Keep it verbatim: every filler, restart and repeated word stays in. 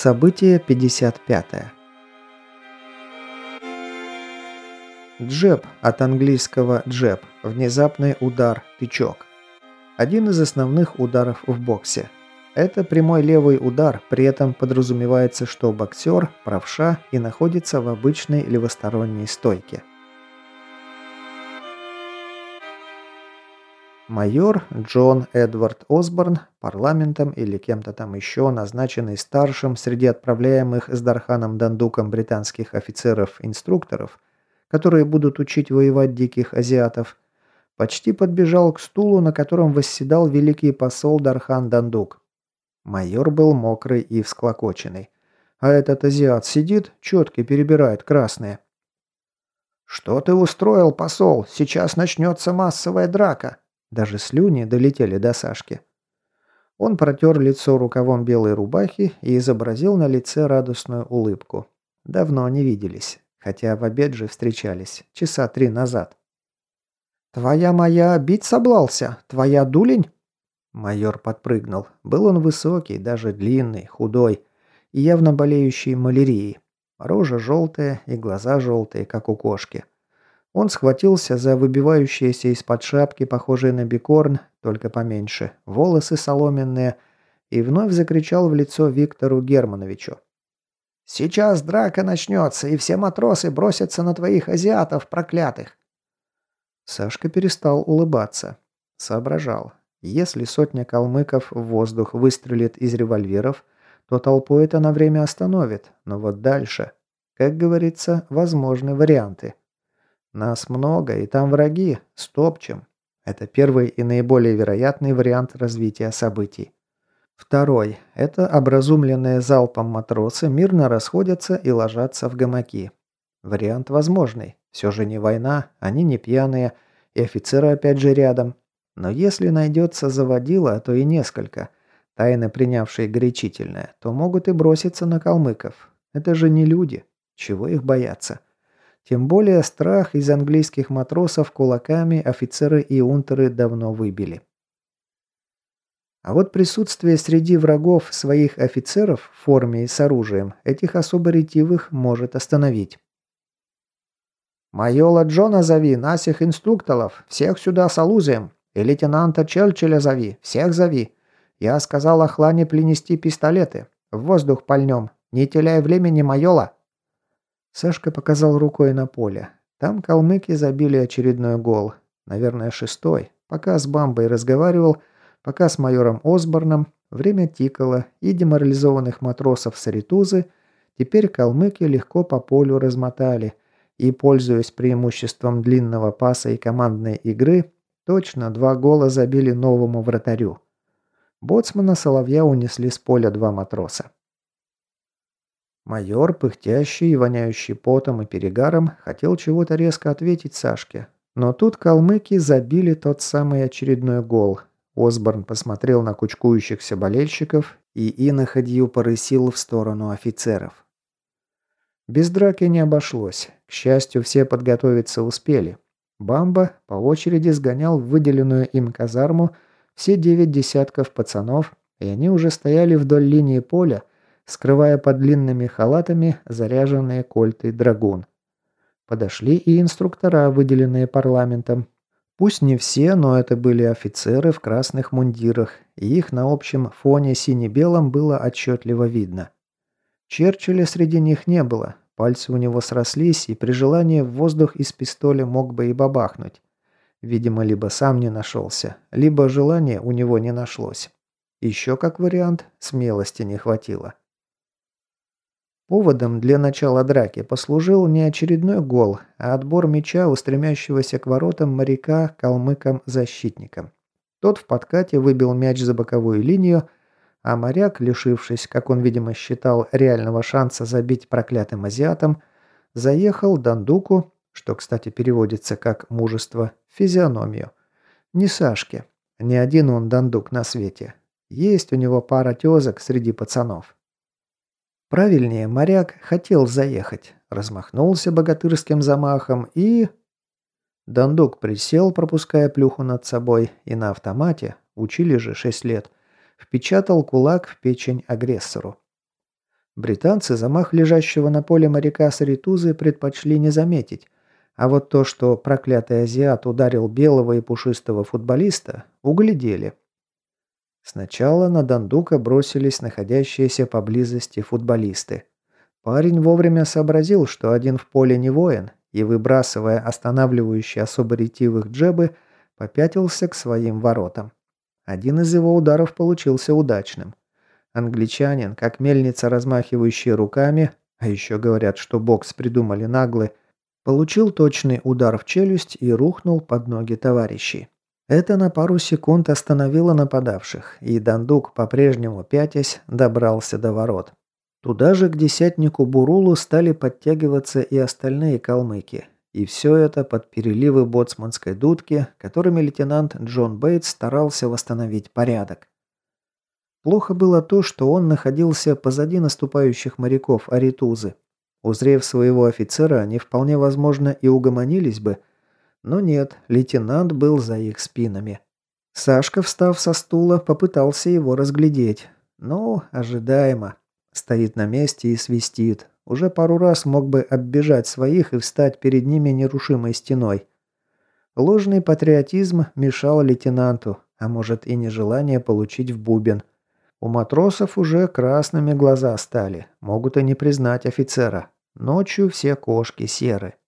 Событие пятьдесят пятое. Джеб от английского джеб – внезапный удар, тычок. Один из основных ударов в боксе. Это прямой левый удар, при этом подразумевается, что боксер – правша и находится в обычной левосторонней стойке. Майор Джон Эдвард Осборн, парламентом или кем-то там еще, назначенный старшим среди отправляемых с Дарханом Дандуком британских офицеров-инструкторов, которые будут учить воевать диких азиатов, почти подбежал к стулу, на котором восседал великий посол Дархан Дандук. Майор был мокрый и всклокоченный. А этот азиат сидит, четко перебирает красные. «Что ты устроил, посол? Сейчас начнется массовая драка!» Даже слюни долетели до Сашки. Он протер лицо рукавом белой рубахи и изобразил на лице радостную улыбку. Давно не виделись, хотя в обед же встречались, часа три назад. «Твоя моя бить соблался? Твоя дулень?» Майор подпрыгнул. Был он высокий, даже длинный, худой и явно болеющий малярией. Рожа желтая и глаза желтые, как у кошки. Он схватился за выбивающиеся из-под шапки, похожие на бикорн, только поменьше, волосы соломенные, и вновь закричал в лицо Виктору Германовичу. «Сейчас драка начнется, и все матросы бросятся на твоих азиатов проклятых!» Сашка перестал улыбаться. Соображал. Если сотня калмыков в воздух выстрелит из револьверов, то толпу это на время остановит, но вот дальше, как говорится, возможны варианты. Нас много, и там враги. Стопчем. Это первый и наиболее вероятный вариант развития событий. Второй. Это образумленные залпом матросы мирно расходятся и ложатся в гамаки. Вариант возможный. Все же не война, они не пьяные, и офицеры опять же рядом. Но если найдется заводила, а то и несколько, тайно принявшие горячительное, то могут и броситься на калмыков. Это же не люди. Чего их бояться? Тем более страх из английских матросов кулаками офицеры и унтеры давно выбили. А вот присутствие среди врагов своих офицеров в форме и с оружием этих особо ретивых может остановить. «Майола Джона зови, насих инструкторов, всех сюда с алузием, и лейтенанта Челчеля зови, всех зови. Я сказал Охлане принести пистолеты, в воздух пальнем, не теряй времени, Майола!» Сашка показал рукой на поле. Там калмыки забили очередной гол. Наверное, шестой. Пока с Бамбой разговаривал, пока с майором Осборном, время тикало, и деморализованных матросов Саритузы теперь калмыки легко по полю размотали, и, пользуясь преимуществом длинного паса и командной игры, точно два гола забили новому вратарю. Боцмана Соловья унесли с поля два матроса. Майор, пыхтящий и воняющий потом и перегаром, хотел чего-то резко ответить Сашке. Но тут калмыки забили тот самый очередной гол. Осборн посмотрел на кучкующихся болельщиков и иноходью порысил в сторону офицеров. Без драки не обошлось. К счастью, все подготовиться успели. Бамба по очереди сгонял в выделенную им казарму все девять десятков пацанов, и они уже стояли вдоль линии поля, скрывая под длинными халатами заряженные кольты драгун. Подошли и инструктора, выделенные парламентом. Пусть не все, но это были офицеры в красных мундирах, и их на общем фоне сине-белом было отчетливо видно. Черчилля среди них не было, пальцы у него срослись, и при желании в воздух из пистоля мог бы и бабахнуть. Видимо, либо сам не нашелся, либо желания у него не нашлось. Еще как вариант, смелости не хватило. Поводом для начала драки послужил не очередной гол, а отбор мяча у стремящегося к воротам моряка калмыкам-защитникам. Тот в подкате выбил мяч за боковую линию, а моряк, лишившись, как он, видимо, считал, реального шанса забить проклятым азиатам, заехал Дандуку, что, кстати, переводится как «мужество», в физиономию. Не Сашке. Ни один он Дандук на свете. Есть у него пара тезок среди пацанов. Правильнее, моряк хотел заехать, размахнулся богатырским замахом и... Дандук присел, пропуская плюху над собой, и на автомате, учили же шесть лет, впечатал кулак в печень агрессору. Британцы замах лежащего на поле моряка с Аритузы предпочли не заметить, а вот то, что проклятый азиат ударил белого и пушистого футболиста, углядели. Сначала на Дандука бросились находящиеся поблизости футболисты. Парень вовремя сообразил, что один в поле не воин, и, выбрасывая останавливающие особо ретивых джебы, попятился к своим воротам. Один из его ударов получился удачным. Англичанин, как мельница, размахивающая руками, а еще говорят, что бокс придумали наглый, получил точный удар в челюсть и рухнул под ноги товарищей. Это на пару секунд остановило нападавших, и Дандук, по-прежнему пятясь, добрался до ворот. Туда же к десятнику Бурулу стали подтягиваться и остальные калмыки. И все это под переливы боцманской дудки, которыми лейтенант Джон Бейтс старался восстановить порядок. Плохо было то, что он находился позади наступающих моряков Аритузы. Узрев своего офицера, они вполне возможно и угомонились бы, но нет, лейтенант был за их спинами. Сашка, встав со стула, попытался его разглядеть. Ну, ожидаемо. Стоит на месте и свистит. Уже пару раз мог бы оббежать своих и встать перед ними нерушимой стеной. Ложный патриотизм мешал лейтенанту, а может и нежелание получить в бубен. У матросов уже красными глаза стали, могут и не признать офицера. Ночью все кошки серы.